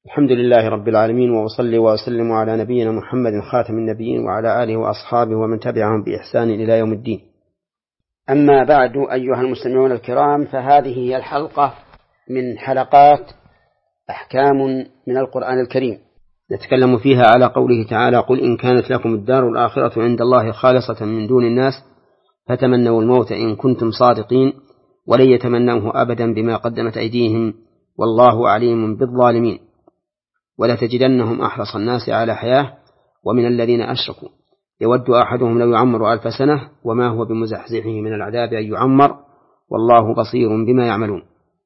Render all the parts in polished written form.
الحمد لله رب العالمين، وأصلي وأسلم على نبينا محمد خاتم النبيين وعلى آله وأصحابه ومن تبعهم بإحسان إلى يوم الدين. أما بعد، أيها المستمعون الكرام، فهذه هي الحلقة من حلقات أحكام من القرآن الكريم، نتكلم فيها على قوله تعالى: قل إن كانت لكم الدار الآخرة عند الله خالصة من دون الناس فتمنوا الموت إن كنتم صادقين ولن يتمنوه أبدا بما قدمت أيديهم والله عليم بالظالمين. ولا تجدنهم أحرص الناس على حياة ومن الذين أشركوا يود أحدهم لو يعمر 1000 سنة وما هو بمزحزحه من العذاب أن يعمر والله بصير بما يعملون.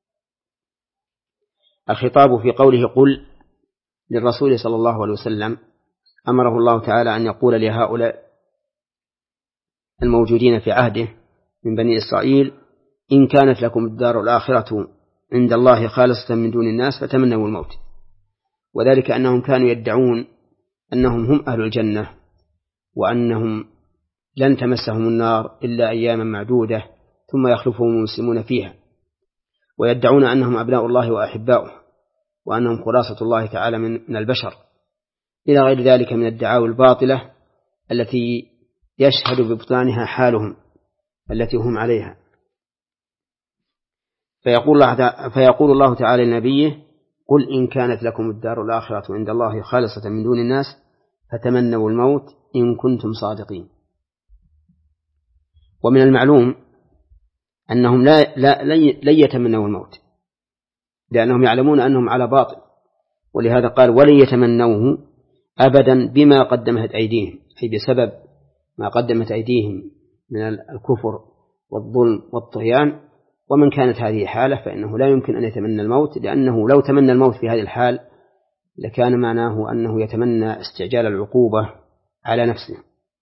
الخطاب في قوله قل للرسول صلى الله عليه وسلم أمره الله تعالى أن يقول لهؤلاء الموجودين في عهده من بني إسرائيل: إن كانت لكم الدار الآخرة عند الله خالصة من دون الناس فتمنوا الموت. وذلك أنهم كانوا يدعون أنهم هم أهل الجنة وأنهم لن تمسهم النار إلا أياما معدودة ثم يخلفهم المسلمون فيها، ويدعون أنهم أبناء الله وأحباؤه وأنهم خلاصة الله تعالى من البشر، إلى غير ذلك من الدعاوى الباطلة التي يشهد ببطلانها حالهم التي هم عليها. فيقول الله تعالى لنبيه: قل إن كانت لكم الدار الآخرة عند الله خالصة من دون الناس فتمنوا الموت إن كنتم صادقين. ومن المعلوم أنهم لن يتمنوا الموت، لأنهم يعلمون أنهم على باطل، ولهذا قال: ولن يتمنوه أبدا بما قدمت أيديهم، أي بسبب ما قدمت أيديهم من الكفر والظلم والطغيان. ومن كانت هذه حالة فإنه لا يمكن أن يتمنى الموت، لأنه لو تمنى الموت في هذه الحال لكان معناه أنه يتمنى استعجال العقوبة على نفسه.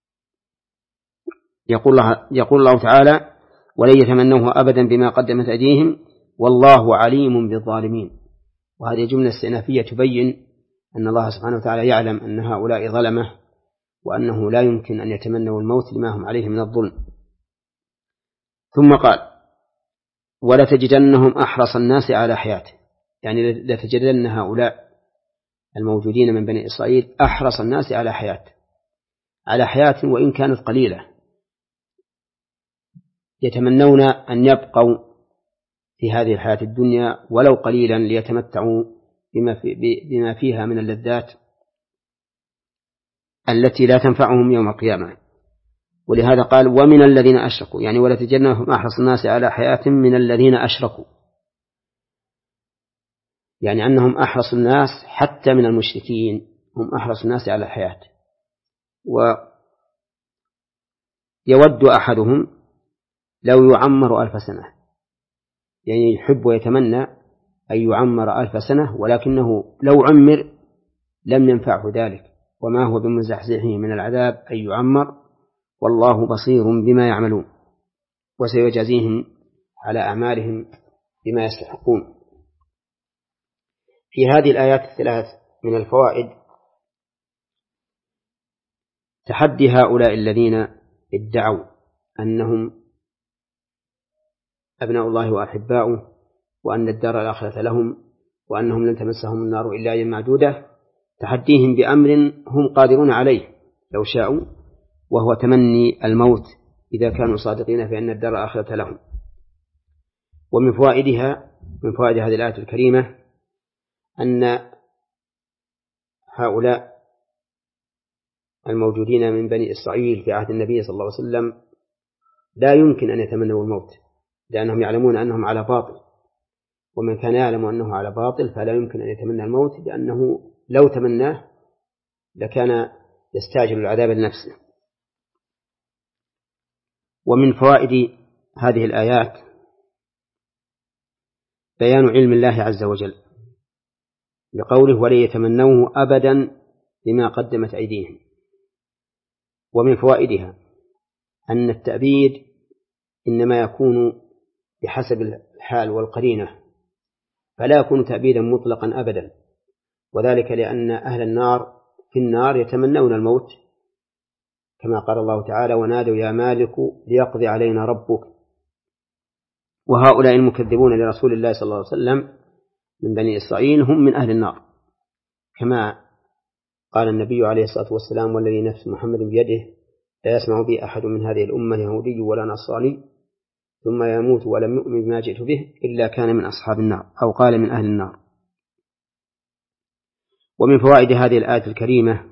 يقول الله تعالى: ولن يتمنوه أبدا بما قدمت أيديهم والله عليم بالظالمين. وهذه جملة استئنافية تبين أن الله سبحانه وتعالى يعلم أن هؤلاء ظلمة وأنه لا يمكن أن يتمنوا الموت لما هم عليه من الظلم. ثم قال: ولا تجدنهم أحرص الناس على حياته، يعني لتجدن هؤلاء الموجودين من بني إسرائيل أحرص الناس على حياة وإن كانت قليلة، يتمنون أن يبقوا في هذه الحياة الدنيا ولو قليلا ليتمتعوا بما فيها من اللذات التي لا تنفعهم يوم القيامة. ولهذا قال: ومن الذين أشركوا، يعني ولا تجدنهم أحرص الناس على حياة من الذين أشركوا، يعني أنهم أحرص الناس حتى من المشركين، هم أحرص الناس على الحياة. ويود أحدهم لو يعمر 1000 سنة، يعني يحب ويتمنى أن يعمر 1000 سنة، ولكنه لو عمر لم ينفعه ذلك، وما هو بمزحزحه من العذاب أن يعمر والله بصير بما يعملون، وسيجازيهم على أعمالهم بما يستحقون. في هذه الآيات الثلاث من الفوائد تحدي هؤلاء الذين ادعوا أنهم أبناء الله وأحباؤه وأن الدار الآخرة لهم وأنهم لن تمسهم النار إلا أياما معدودة، تحديهم بأمر هم قادرون عليه لو شاءوا، وهو تمني الموت إذا كانوا صادقين في أن الدار الآخرة لهم. ومن فوائد هذه الآية الكريمة أن هؤلاء الموجودين من بني إسرائيل في عهد النبي صلى الله عليه وسلم لا يمكن أن يتمنوا الموت، لأنهم يعلمون أنهم على باطل، ومن كان يعلم أنه على باطل فلا يمكن أن يتمنى الموت، لأنه لو تمناه لكان يستعجل العذاب لنفسه. ومن فوائد هذه الآيات بيان علم الله عز وجل لقوله: ولن يتمنوه أبدا بما قدمت أيديهم. ومن فوائدها أن التأبيد إنما يكون بحسب الحال والقرينة، فلا يكون تأبيدا مطلقا أبدا، وذلك لأن أهل النار في النار يتمنون الموت، كما قال الله تعالى: ونادوا يا مالك ليقضي علينا ربك. وهؤلاء المكذبون لرسول الله صلى الله عليه وسلم من بني إسرائيل هم من أهل النار، كما قال النبي عليه الصلاة والسلام: والذي نفس محمد بيده لا يسمع بي أحد من هذه الأمة يهودي ولا نصراني ثم يموت ولم يؤمن بما جئت به إلا كان من أصحاب النار، أو قال من أهل النار. ومن فوائد هذه الآية الكريمة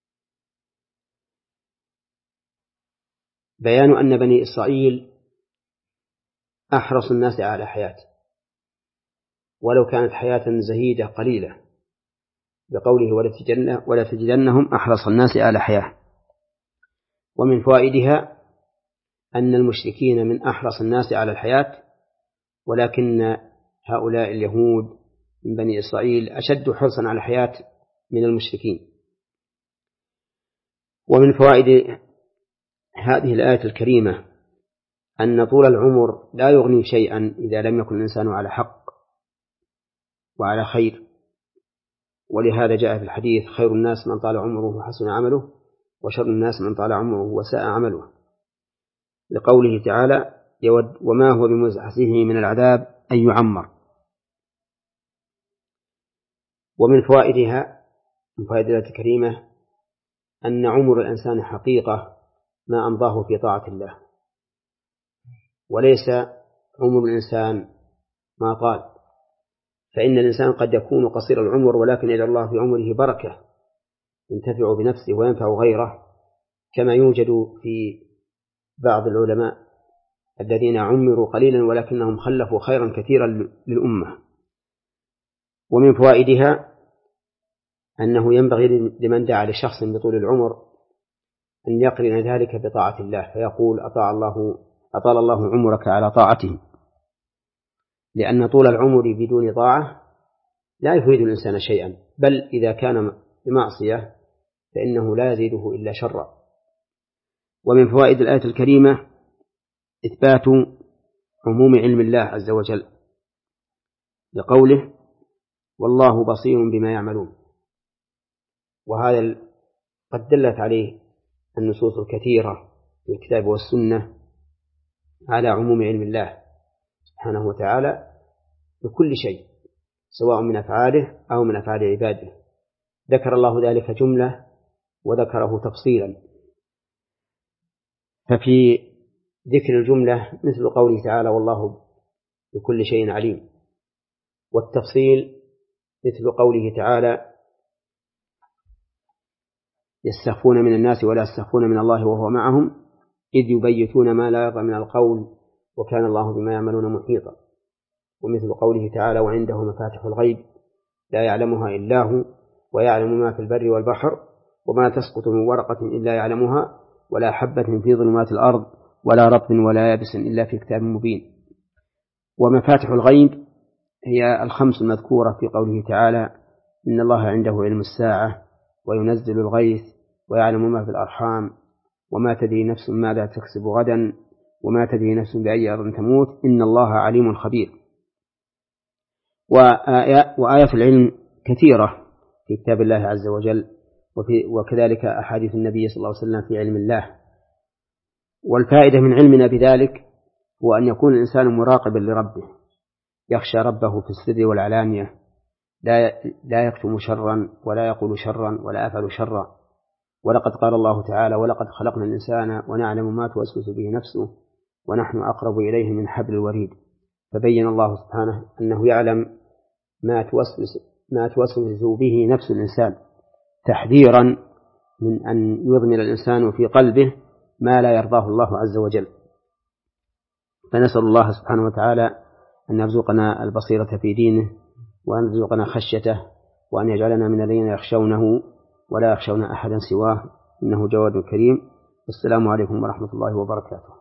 بيان أن بني إسرائيل أحرص الناس على حياة، ولو كانت حياة زهيدة قليلة، بقوله: ولا تجدنهم أحرص الناس على حياة. ومن فوائدها أن المشركين من أحرص الناس على الحياة، ولكن هؤلاء اليهود من بني إسرائيل أشد حرصا على الحياة من المشركين. ومن فوائد هذه الآية الكريمة أن طول العمر لا يغني شيئا إذا لم يكن الإنسان على حق وعلى خير. ولهذا جاء في الحديث: خير الناس من طال عمره وحسن عمله، وشر الناس من طال عمره وساء عمله، لقوله تعالى: وما هو بمزحزحه من العذاب أن يعمر. ومن فوائدها من فوائد الآية الكريمة أن عمر الإنسان حقيقة ما أمضاه في طاعة الله، وليس عمر الإنسان ما طال، فإن الإنسان قد يكون قصير العمر ولكن يجعل الله في عمره بركة ينتفع بنفسه وينفع غيره، كما يوجد في بعض العلماء الذين عمروا قليلا ولكنهم خلفوا خيرا كثيرا للأمة. ومن فوائدها أنه ينبغي لمن دعا لشخص بطول العمر أن يقرن ذلك بطاعة الله، فيقول: أطال الله عمرك على طاعته، لأن طول العمر بدون طاعة لا يفيد الإنسان شيئا، بل إذا كان بمعصية فإنه لا يزيده إلا شرا. ومن فوائد الآية الكريمة إثبات عموم علم الله عز وجل، لقوله: والله بصير بما يعملون. وهذا قد دلت عليه النصوص الكثيرة في الكتاب والسنة على عموم علم الله سبحانه وتعالى بكل شيء، سواء من أفعاله أو من أفعال عباده. ذكر الله ذلك جملة وذكره تفصيلا، ففي ذكر الجملة مثل قوله تعالى: والله بكل شيء عليم، والتفصيل مثل قوله تعالى: يستخفون من الناس ولا يستخفون من الله وهو معهم إذ يبيتون ما لا يرضى من القول وكان الله بما يعملون محيطا. ومثل قوله تعالى: وعنده مفاتح الغيب لا يعلمها إلا هو ويعلم ما في البر والبحر وما تسقط من ورقة إلا يعلمها ولا حبة في ظلمات الأرض ولا رطب ولا يابس إلا في كتاب مبين. ومفاتح الغيب هي الخمس المذكورة في قوله تعالى: إن الله عنده علم الساعة وينزل الغيث ويعلم ما في الأرحام وما تدري نفس ماذا تكسب غدا وما تدري نفس بأي أرض تموت إن الله عليم خبير. وآيات العلم كثيرة في كتاب الله عز وجل، وكذلك أحاديث النبي صلى الله عليه وسلم في علم الله. والفائدة من علمنا بذلك هو أن يكون الإنسان مراقبا لربه، يخشى ربه في السر والعلانية، لا يكتم شرا ولا يقول شرا ولا يفعل شرا. ولقد قال الله تعالى: ولقد خلقنا الإنسان ونعلم ما توسوس به نفسه ونحن أقرب إليه من حبل الوريد. فبين الله سبحانه أنه يعلم ما توسوس به نفس الإنسان، تحذيرا من أن يضمن الإنسان في قلبه ما لا يرضاه الله عز وجل. فنسأل الله سبحانه وتعالى أن يرزقنا البصيرة في دينه، وأن يرزقنا خشيته، وأن يجعلنا من الذين يخشونه ولا يخشون أحدا سواه، إنه جواد كريم. والسلام عليكم ورحمة الله وبركاته.